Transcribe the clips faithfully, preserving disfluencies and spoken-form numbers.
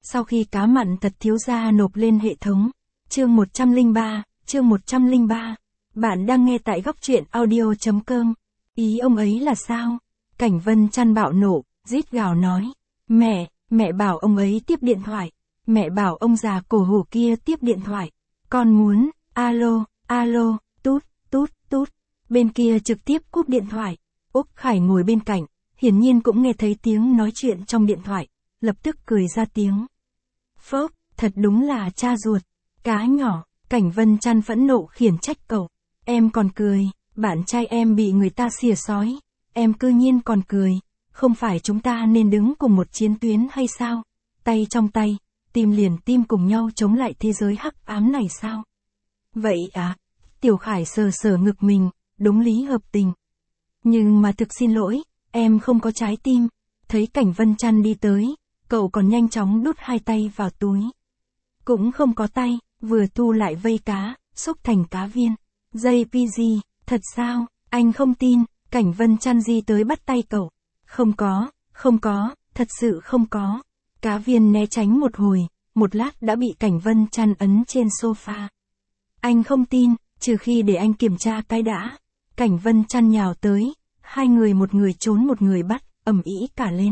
Sau khi cá mặn thật thiếu gia nộp lên hệ thống. Chương một trăm lẻ ba, chương một trăm lẻ ba. Bạn đang nghe tại góc truyện audio chấm com. Ý ông ấy là sao? Cảnh Vân Chăn bạo nộ, rít gào nói. Mẹ, mẹ bảo ông ấy tiếp điện thoại. Mẹ bảo ông già cổ hủ kia tiếp điện thoại. Con muốn, alo, alo, tút, tút, tút. Bên kia trực tiếp cúp điện thoại. Úc Khải ngồi bên cạnh, hiển nhiên cũng nghe thấy tiếng nói chuyện trong điện thoại, lập tức cười ra tiếng. Phốc, thật đúng là cha ruột. Cá nhỏ, Cảnh Vân Chăn phẫn nộ khiển trách cậu. Em còn cười, bạn trai em bị người ta xỉa sói. Em cư nhiên còn cười. Không phải chúng ta nên đứng cùng một chiến tuyến hay sao? Tay trong tay, tim liền tim cùng nhau chống lại thế giới hắc ám này sao? Vậy à? Tiểu Khải sờ sờ ngực mình, đúng lý hợp tình. Nhưng mà thực xin lỗi, em không có trái tim. Thấy Cảnh Vân Chăn đi tới, cậu còn nhanh chóng đút hai tay vào túi. Cũng không có tay, vừa thu lại vây cá, xúc thành cá viên. Dây pê giê, thật sao? Anh không tin. Cảnh Vân Chăn di tới bắt tay cậu. Không có, không có, thật sự không có. Cá viên né tránh một hồi, một lát đã bị Cảnh Vân Chăn ấn trên sofa. Anh không tin, trừ khi để anh kiểm tra cái đã. Cảnh Vân Chăn nhào tới, hai người một người trốn một người bắt, ầm ĩ cả lên.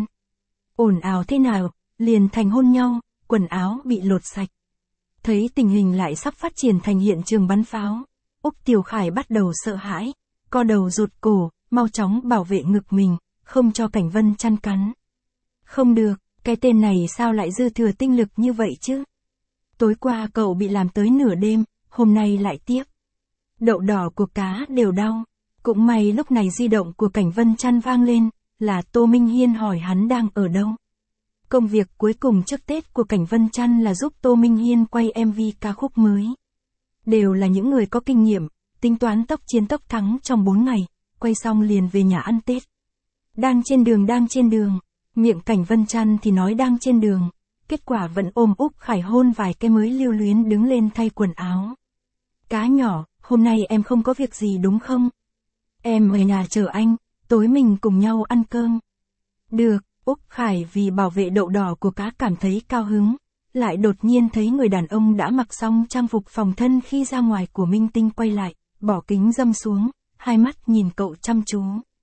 Ồn ào thế nào, liền thành hôn nhau, quần áo bị lột sạch. Thấy tình hình lại sắp phát triển thành hiện trường bắn pháo, Úc Tiểu Khải bắt đầu sợ hãi, co đầu rụt cổ, mau chóng bảo vệ ngực mình, không cho Cảnh Vân Chăn cắn. Không được, cái tên này sao lại dư thừa tinh lực như vậy chứ? Tối qua cậu bị làm tới nửa đêm, hôm nay lại tiếp. Đậu đỏ của cá đều đau. Cũng may lúc này di động của Cảnh Vân Chăn vang lên, là Tô Minh Hiên hỏi hắn đang ở đâu. Công việc cuối cùng trước Tết của Cảnh Vân Chăn là giúp Tô Minh Hiên quay em vê ca khúc mới. Đều là những người có kinh nghiệm, tính toán tốc chiến tốc thắng trong bốn ngày, quay xong liền về nhà ăn Tết. Đang trên đường đang trên đường, miệng Cảnh Vân Chăn thì nói đang trên đường, kết quả vẫn ôm Úc Khải hôn vài cái mới lưu luyến đứng lên thay quần áo. Cá nhỏ, hôm nay em không có việc gì đúng không? Em ở nhà chờ anh, tối mình cùng nhau ăn cơm. Được, Úc Khải vì bảo vệ đậu đỏ của cá cảm thấy cao hứng, lại đột nhiên thấy người đàn ông đã mặc xong trang phục phòng thân khi ra ngoài của minh tinh quay lại, bỏ kính dâm xuống, hai mắt nhìn cậu chăm chú.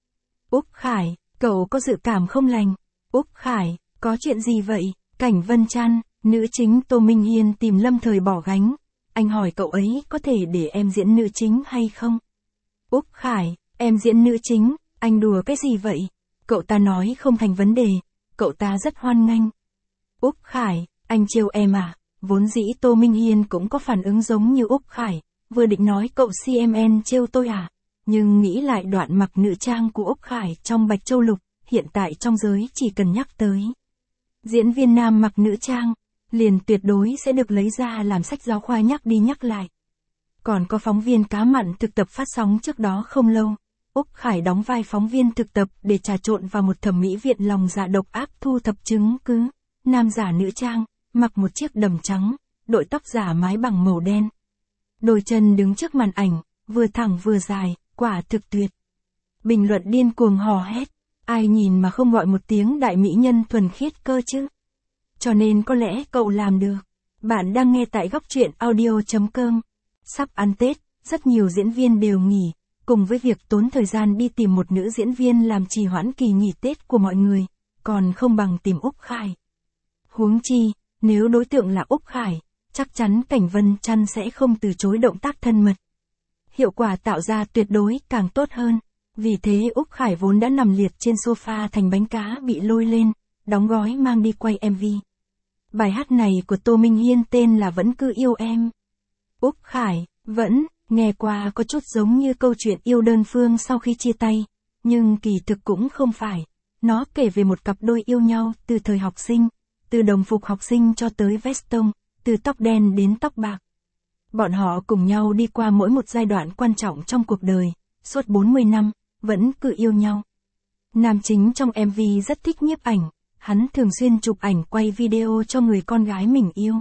Úc Khải, cậu có dự cảm không lành. Úc Khải, có chuyện gì vậy? Cảnh Vân Chăn, nữ chính Tô Minh Hiên tìm lâm thời bỏ gánh. Anh hỏi cậu ấy có thể để em diễn nữ chính hay không? Úc Khải, em diễn nữ chính, anh đùa cái gì vậy? Cậu ta nói không thành vấn đề, cậu ta rất hoan nghênh. Úc Khải, anh trêu em à? Vốn dĩ Tô Minh Hiên cũng có phản ứng giống như Úc Khải, vừa định nói cậu xê em en trêu tôi à? Nhưng nghĩ lại đoạn mặc nữ trang của Úc Khải trong Bạch Châu Lục, hiện tại trong giới chỉ cần nhắc tới diễn viên nam mặc nữ trang, liền tuyệt đối sẽ được lấy ra làm sách giáo khoa nhắc đi nhắc lại. Còn có phóng viên cá mặn thực tập phát sóng trước đó không lâu, Úc Khải đóng vai phóng viên thực tập để trà trộn vào một thẩm mỹ viện lòng dạ độc ác thu thập chứng cứ. Nam giả nữ trang, mặc một chiếc đầm trắng, đội tóc giả mái bằng màu đen. Đôi chân đứng trước màn ảnh, vừa thẳng vừa dài, quả thực tuyệt. Bình luận điên cuồng hò hét, ai nhìn mà không gọi một tiếng đại mỹ nhân thuần khiết cơ chứ. Cho nên có lẽ cậu làm được. Bạn đang nghe tại góc truyện audio chấm com. Sắp ăn Tết, rất nhiều diễn viên đều nghỉ, cùng với việc tốn thời gian đi tìm một nữ diễn viên làm trì hoãn kỳ nghỉ Tết của mọi người, còn không bằng tìm Úc Khải. Huống chi, nếu đối tượng là Úc Khải, chắc chắn Cảnh Vân Chăn sẽ không từ chối động tác thân mật. Hiệu quả tạo ra tuyệt đối càng tốt hơn. Vì thế Úc Khải vốn đã nằm liệt trên sofa thành bánh cá bị lôi lên, đóng gói mang đi quay em vê. Bài hát này của Tô Minh Hiên tên là Vẫn Cứ Yêu Em. Úc Khải, vẫn, nghe qua có chút giống như câu chuyện yêu đơn phương sau khi chia tay, nhưng kỳ thực cũng không phải. Nó kể về một cặp đôi yêu nhau từ thời học sinh, từ đồng phục học sinh cho tới vest tông, từ tóc đen đến tóc bạc. Bọn họ cùng nhau đi qua mỗi một giai đoạn quan trọng trong cuộc đời, suốt bốn mươi năm, vẫn cứ yêu nhau. Nam chính trong em vê rất thích nhiếp ảnh, hắn thường xuyên chụp ảnh quay video cho người con gái mình yêu.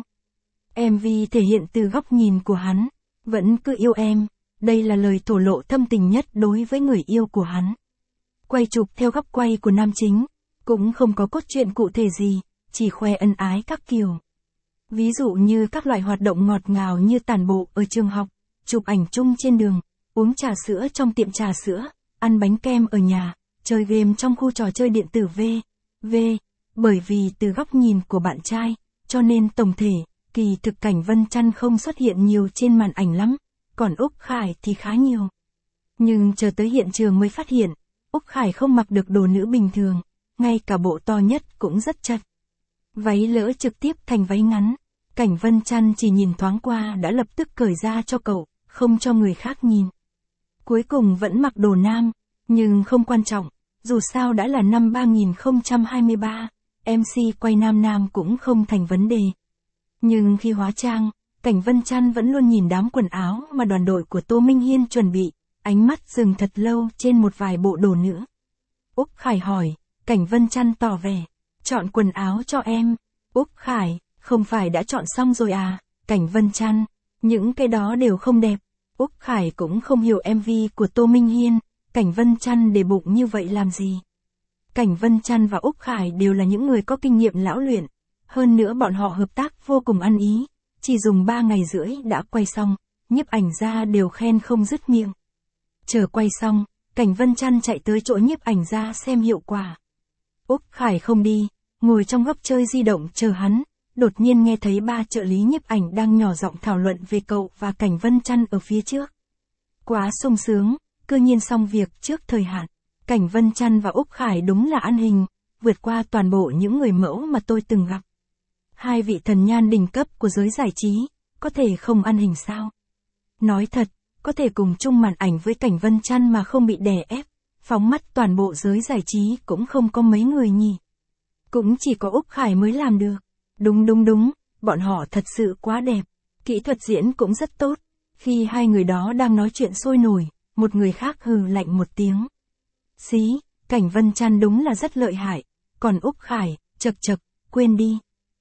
em vê thể hiện từ góc nhìn của hắn, vẫn cứ yêu em, đây là lời thổ lộ thâm tình nhất đối với người yêu của hắn. Quay chụp theo góc quay của nam chính, cũng không có cốt truyện cụ thể gì, chỉ khoe ân ái các kiểu. Ví dụ như các loại hoạt động ngọt ngào như tản bộ ở trường học, chụp ảnh chung trên đường, uống trà sữa trong tiệm trà sữa, ăn bánh kem ở nhà, chơi game trong khu trò chơi điện tử V. V. Bởi vì từ góc nhìn của bạn trai, cho nên tổng thể, kỳ thực Cảnh Vân Chăn không xuất hiện nhiều trên màn ảnh lắm, còn Úc Khải thì khá nhiều. Nhưng chờ tới hiện trường mới phát hiện, Úc Khải không mặc được đồ nữ bình thường, ngay cả bộ to nhất cũng rất chật. Váy lỡ trực tiếp thành váy ngắn, Cảnh Vân Chăn chỉ nhìn thoáng qua đã lập tức cởi ra cho cậu, không cho người khác nhìn. Cuối cùng vẫn mặc đồ nam, nhưng không quan trọng, dù sao đã là năm ba không hai ba, em xê quay nam nam cũng không thành vấn đề. Nhưng khi hóa trang, Cảnh Vân Chăn vẫn luôn nhìn đám quần áo mà đoàn đội của Tô Minh Hiên chuẩn bị, ánh mắt dừng thật lâu trên một vài bộ đồ nữ. Úc Khải hỏi, Cảnh Vân Chăn tỏ vẻ, chọn quần áo cho em. Úc Khải, không phải đã chọn xong rồi à? Cảnh Vân Chăn, những cái đó đều không đẹp. Úc Khải cũng không hiểu em vê của Tô Minh Hiên, Cảnh Vân Chăn để bụng như vậy làm gì. Cảnh Vân Chăn và Úc Khải đều là những người có kinh nghiệm lão luyện, hơn nữa bọn họ hợp tác vô cùng ăn ý, chỉ dùng ba ngày rưỡi đã quay xong, nhiếp ảnh gia đều khen không dứt miệng. Chờ quay xong, Cảnh Vân Chăn chạy tới chỗ nhiếp ảnh gia xem hiệu quả. Úc Khải không đi, ngồi trong góc chơi di động chờ hắn, đột nhiên nghe thấy ba trợ lý nhiếp ảnh đang nhỏ giọng thảo luận về cậu và Cảnh Vân Chăn ở phía trước. Quá sung sướng, cư nhiên xong việc trước thời hạn. Cảnh Vân Chăn và Úc Khải đúng là ăn hình, vượt qua toàn bộ những người mẫu mà tôi từng gặp. Hai vị thần nhan đỉnh cấp của giới giải trí, có thể không ăn hình sao? Nói thật, có thể cùng chung màn ảnh với Cảnh Vân Chăn mà không bị đè ép, phóng mắt toàn bộ giới giải trí cũng không có mấy người nhỉ. Cũng chỉ có Úc Khải mới làm được. Đúng đúng đúng, bọn họ thật sự quá đẹp. Kỹ thuật diễn cũng rất tốt. Khi hai người đó đang nói chuyện sôi nổi, một người khác hừ lạnh một tiếng. Xí, Cảnh Vân Chăn đúng là rất lợi hại. Còn Úc Khải, chật chật, quên đi.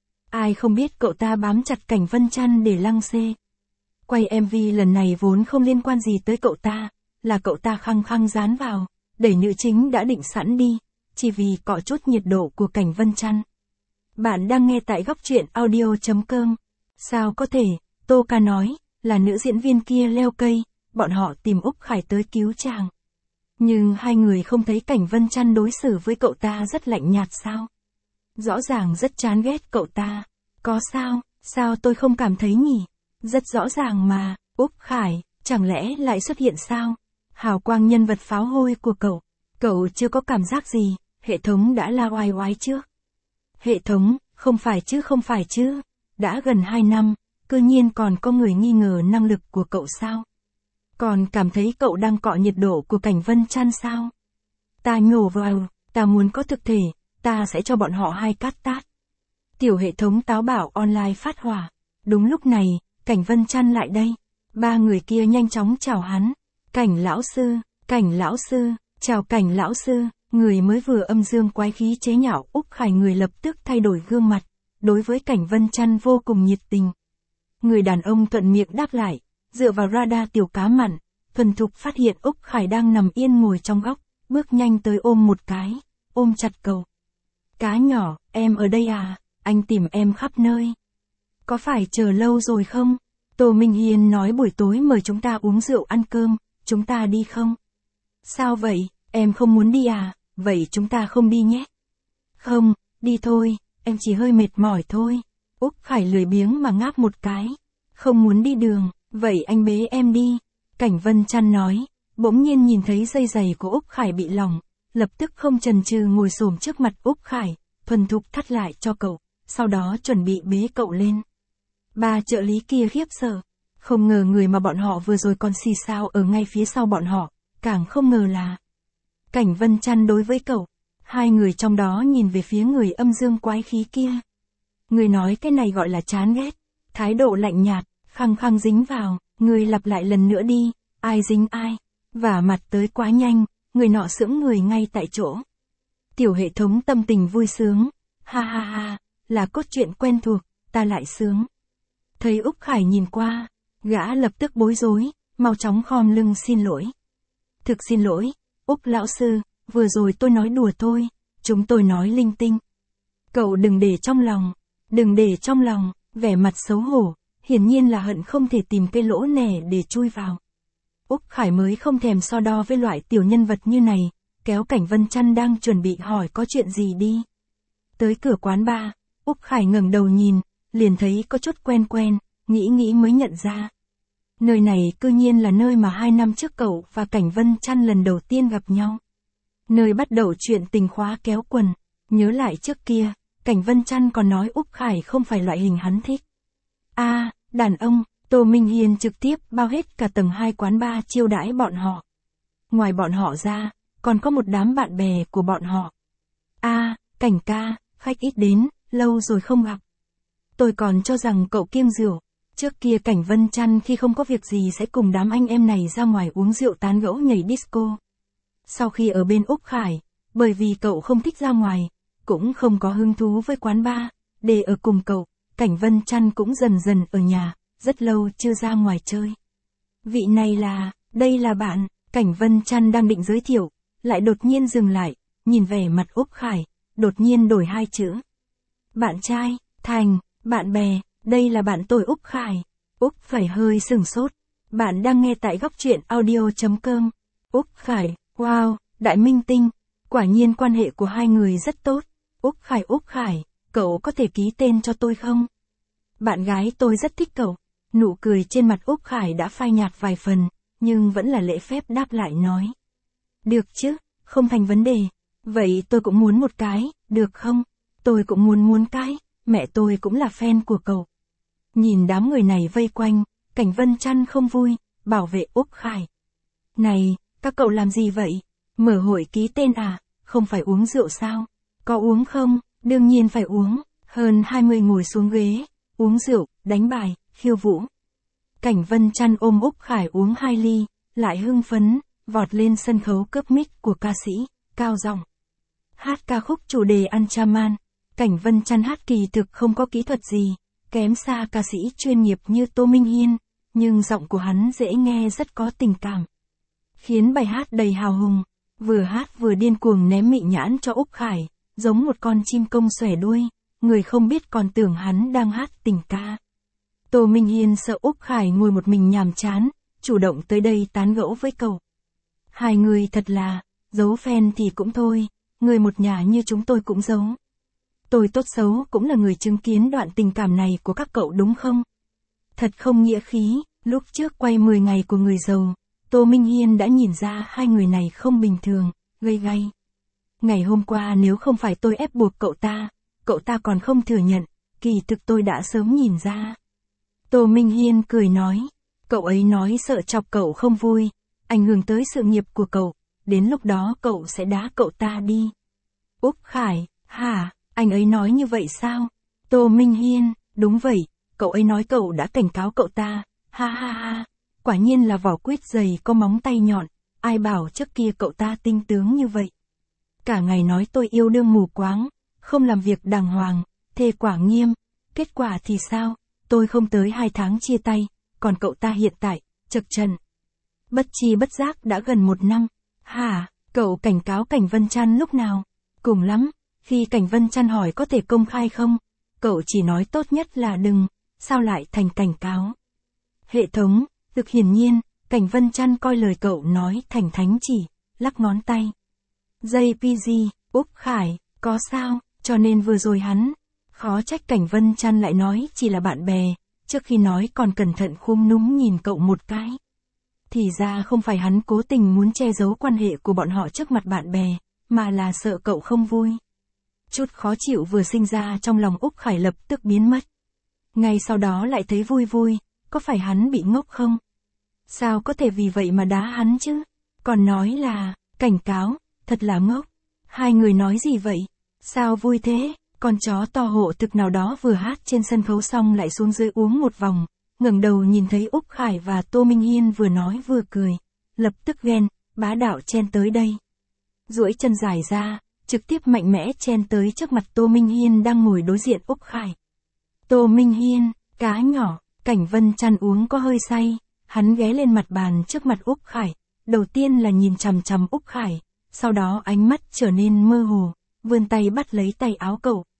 Ai không biết cậu ta bám chặt Cảnh Vân Chăn để lăng xê. Quay em vê lần này vốn không liên quan gì tới cậu ta, là cậu ta khăng khăng dán vào, đẩy nữ chính đã định sẵn đi, chỉ vì cọ chút nhiệt độ của Cảnh Vân Chăn. Bạn đang nghe tại góc truyện audio chấm com. Sao có thể, Tô Ca nói, là nữ diễn viên kia leo cây, bọn họ tìm Úc Khải tới cứu chàng. Nhưng hai người không thấy Cảnh Vân Chăn đối xử với cậu ta rất lạnh nhạt sao? Rõ ràng rất chán ghét cậu ta. Có sao, sao tôi không cảm thấy nhỉ? Rất rõ ràng mà, Úc Khải, chẳng lẽ lại xuất hiện sao? Hào quang nhân vật pháo hôi của cậu. Cậu chưa có cảm giác gì, hệ thống đã la oai oái trước. Hệ thống, không phải chứ không phải chứ. Đã gần hai năm, cư nhiên còn có người nghi ngờ năng lực của cậu sao? Còn cảm thấy cậu đang cọ nhiệt độ của Cảnh Vân Chăn sao? Ta nhổ vào, ta muốn có thực thể, ta sẽ cho bọn họ hai cát tát. Tiểu hệ thống táo bảo online phát hỏa. Đúng lúc này, Cảnh Vân Chăn lại đây. Ba người kia nhanh chóng chào hắn. Cảnh lão sư, Cảnh lão sư, chào Cảnh lão sư. Người mới vừa âm dương quái khí chế nhạo Úc Khải người lập tức thay đổi gương mặt. Đối với Cảnh Vân Chăn vô cùng nhiệt tình. Người đàn ông thuận miệng đáp lại. Dựa vào radar tiểu cá mặn, thuần thục phát hiện Úc Khải đang nằm yên ngồi trong góc, bước nhanh tới ôm một cái, ôm chặt cậu. Cá nhỏ, em ở đây à, anh tìm em khắp nơi. Có phải chờ lâu rồi không? Tô Minh Hiên nói buổi tối mời chúng ta uống rượu ăn cơm, chúng ta đi không? Sao vậy, em không muốn đi à, vậy chúng ta không đi nhé. Không, đi thôi, em chỉ hơi mệt mỏi thôi. Úc Khải lười biếng mà ngáp một cái. Không muốn đi đường, vậy anh bế em đi. Cảnh Vân Chăn nói, bỗng nhiên nhìn thấy dây giày của Úc Khải bị lỏng, lập tức không chần chừ ngồi xổm trước mặt Úc Khải, thuần thục thắt lại cho cậu, sau đó chuẩn bị bế cậu lên. Ba trợ lý kia khiếp sợ, không ngờ người mà bọn họ vừa rồi còn xì xao ở ngay phía sau bọn họ, càng không ngờ là Cảnh Vân Chăn đối với cậu. Hai người trong đó nhìn về phía người âm dương quái khí kia. Người nói cái này gọi là chán ghét, thái độ lạnh nhạt, khăng khăng dính vào, người lặp lại lần nữa đi, ai dính ai, vả mặt tới quá nhanh, người nọ sững người ngay tại chỗ. Tiểu hệ thống tâm tình vui sướng, ha ha ha, là cốt truyện quen thuộc, ta lại sướng. Thấy Úc Khải nhìn qua, gã lập tức bối rối, mau chóng khom lưng xin lỗi. Thực xin lỗi, Úc lão sư, vừa rồi tôi nói đùa thôi, chúng tôi nói linh tinh. Cậu đừng để trong lòng, đừng để trong lòng, vẻ mặt xấu hổ, hiển nhiên là hận không thể tìm cái lỗ nẻ để chui vào. Úc Khải mới không thèm so đo với loại tiểu nhân vật như này, kéo Cảnh Vân Chăn đang chuẩn bị hỏi có chuyện gì đi. Tới cửa quán bar, Úc Khải ngẩng đầu nhìn, liền thấy có chút quen quen, nghĩ nghĩ mới nhận ra. Nơi này cư nhiên là nơi mà hai năm trước cậu và Cảnh Vân Chăn lần đầu tiên gặp nhau. Nơi bắt đầu chuyện tình khóa kéo quần, nhớ lại trước kia, Cảnh Vân Chăn còn nói Úc Khải không phải loại hình hắn thích. A, à, đàn ông, Tô Minh Hiên trực tiếp bao hết cả tầng hai quán bar chiêu đãi bọn họ. Ngoài bọn họ ra, còn có một đám bạn bè của bọn họ. A, à, Cảnh ca, khách ít đến, lâu rồi không gặp. Tôi còn cho rằng cậu kiêng rượu. Trước kia Cảnh Vân Chăn khi không có việc gì sẽ cùng đám anh em này ra ngoài uống rượu tán gẫu nhảy disco. Sau khi ở bên Úc Khải, bởi vì cậu không thích ra ngoài, cũng không có hứng thú với quán bar, để ở cùng cậu, Cảnh Vân Chăn cũng dần dần ở nhà, rất lâu chưa ra ngoài chơi. Vị này là, đây là bạn, Cảnh Vân Chăn đang định giới thiệu, lại đột nhiên dừng lại, nhìn vẻ mặt Úc Khải, đột nhiên đổi hai chữ. Bạn trai, thành, bạn bè, đây là bạn tôi Úc Khải. Úc Khải hơi sừng sốt. Bạn đang nghe tại góc truyện audio.com. Úc Khải, wow, đại minh tinh. Quả nhiên quan hệ của hai người rất tốt. Úc Khải Úc Khải, cậu có thể ký tên cho tôi không? Bạn gái tôi rất thích cậu. Nụ cười trên mặt Úc Khải đã phai nhạt vài phần, nhưng vẫn là lễ phép đáp lại nói. Được chứ, không thành vấn đề. Vậy tôi cũng muốn một cái, được không? Tôi cũng muốn muốn cái, mẹ tôi cũng là fan của cậu. Nhìn đám người này vây quanh, Cảnh Vân Chăn không vui, bảo vệ Úc Khải. Này, các cậu làm gì vậy? Mở hội ký tên à? Không phải uống rượu sao? Có uống không? Đương nhiên phải uống. Hơn hai mươi ngồi xuống ghế, uống rượu, đánh bài, khiêu vũ. Cảnh Vân Chăn ôm Úc Khải uống hai ly, lại hưng phấn, vọt lên sân khấu cướp mic của ca sĩ, cao giọng hát ca khúc chủ đề Anchaman. Cảnh Vân Chăn hát kỳ thực không có kỹ thuật gì, kém xa ca sĩ chuyên nghiệp như Tô Minh Hiên, nhưng giọng của hắn dễ nghe rất có tình cảm. Khiến bài hát đầy hào hùng, vừa hát vừa điên cuồng ném mị nhãn cho Úc Khải, giống một con chim công xòe đuôi, người không biết còn tưởng hắn đang hát tình ca. Tô Minh Hiên sợ Úc Khải ngồi một mình nhàm chán, chủ động tới đây tán gẫu với cậu. Hai người thật là, giấu fan thì cũng thôi, người một nhà như chúng tôi cũng giấu. Tôi tốt xấu cũng là người chứng kiến đoạn tình cảm này của các cậu đúng không? Thật không nghĩa khí, lúc trước quay mười ngày của người giàu, Tô Minh Hiên đã nhìn ra hai người này không bình thường, gây gay. Ngày hôm qua nếu không phải tôi ép buộc cậu ta, cậu ta còn không thừa nhận, kỳ thực tôi đã sớm nhìn ra. Tô Minh Hiên cười nói, cậu ấy nói sợ chọc cậu không vui, ảnh hưởng tới sự nghiệp của cậu, đến lúc đó cậu sẽ đá cậu ta đi. Úc Khải, hả? Anh ấy nói như vậy sao? Tô Minh Hiên, đúng vậy, cậu ấy nói cậu đã cảnh cáo cậu ta, ha ha ha, quả nhiên là vỏ quýt dày có móng tay nhọn, ai bảo trước kia cậu ta tinh tướng như vậy. Cả ngày nói tôi yêu đương mù quáng, không làm việc đàng hoàng, thề quả nghiêm, kết quả thì sao? Tôi không tới hai tháng chia tay, còn cậu ta hiện tại, chật trần. Bất chi bất giác đã gần một năm, hả, cậu cảnh cáo Cảnh Vân Chăn lúc nào? Cùng lắm. Khi Cảnh Vân Chăn hỏi có thể công khai không, cậu chỉ nói tốt nhất là đừng, sao lại thành cảnh cáo. Hệ thống, thực hiển nhiên, Cảnh Vân Chăn coi lời cậu nói thành thánh chỉ, lắc ngón tay. gi pê giê, Úc Khải, có sao, cho nên vừa rồi hắn, khó trách Cảnh Vân Chăn lại nói chỉ là bạn bè, trước khi nói còn cẩn thận khum núm nhìn cậu một cái. Thì ra không phải hắn cố tình muốn che giấu quan hệ của bọn họ trước mặt bạn bè, mà là sợ cậu không vui. Chút khó chịu vừa sinh ra trong lòng Úc Khải lập tức biến mất. Ngay sau đó lại thấy vui vui, có phải hắn bị ngốc không? Sao có thể vì vậy mà đá hắn chứ? Còn nói là, cảnh cáo, thật là ngốc. Hai người nói gì vậy? Sao vui thế? Con chó to hộ thực nào đó vừa hát trên sân khấu xong lại xuống dưới uống một vòng, ngẩng đầu nhìn thấy Úc Khải và Tô Minh Hiên vừa nói vừa cười, lập tức ghen, bá đạo chen tới đây. Duỗi chân dài ra, trực tiếp mạnh mẽ chen tới trước mặt Tô Minh Hiên đang ngồi đối diện Úc Khải. Tô Minh Hiên, cá nhỏ, Cảnh Vân Chăn uống có hơi say, hắn ghé lên mặt bàn trước mặt Úc Khải, đầu tiên là nhìn chằm chằm Úc Khải, sau đó ánh mắt trở nên mơ hồ, vươn tay bắt lấy tay áo cậu,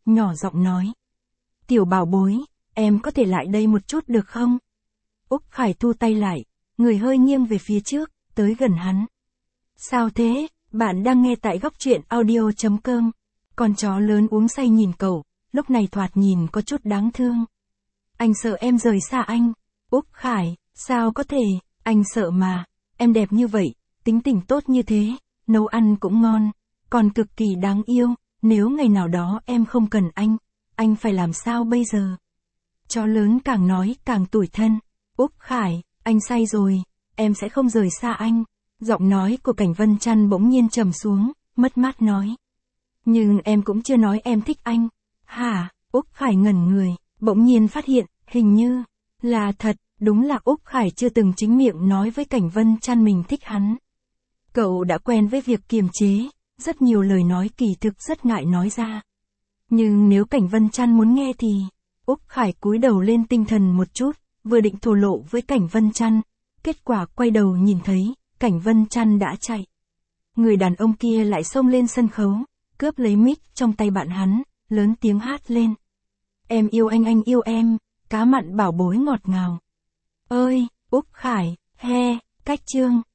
nhỏ giọng nói. Tiểu bảo bối, em có thể lại đây một chút được không? Úc Khải thu tay lại, người hơi nghiêng về phía trước, tới gần hắn. Sao thế, bạn đang nghe tại góc truyện audio.com. Con chó lớn uống say nhìn cậu, lúc này thoạt nhìn có chút đáng thương. Anh sợ em rời xa anh. Úc Khải, sao có thể, anh sợ mà, em đẹp như vậy, tính tình tốt như thế, nấu ăn cũng ngon, còn cực kỳ đáng yêu, nếu ngày nào đó em không cần anh, anh phải làm sao bây giờ? Chó lớn càng nói càng tủi thân. Úc Khải, anh say rồi, em sẽ không rời xa anh. Giọng nói của Cảnh Vân Trăn bỗng nhiên trầm xuống, mất mát nói. Nhưng em cũng chưa nói em thích anh. Hả? Úc Khải ngẩn người, bỗng nhiên phát hiện, hình như là thật, đúng là Úc Khải chưa từng chính miệng nói với Cảnh Vân Trăn mình thích hắn. Cậu đã quen với việc kiềm chế, rất nhiều lời nói kỳ thực rất ngại nói ra. Nhưng nếu Cảnh Vân Trăn muốn nghe thì, Úc Khải cúi đầu lên tinh thần một chút, vừa định thổ lộ với Cảnh Vân Trăn, kết quả quay đầu nhìn thấy, Cảnh Vân Trăn đã chạy. Người đàn ông kia lại xông lên sân khấu, cướp lấy mic trong tay bạn hắn, lớn tiếng hát lên. Em yêu anh anh yêu em, cá mặn bảo bối ngọt ngào. Ơi, Úc Khải, he, cách chương.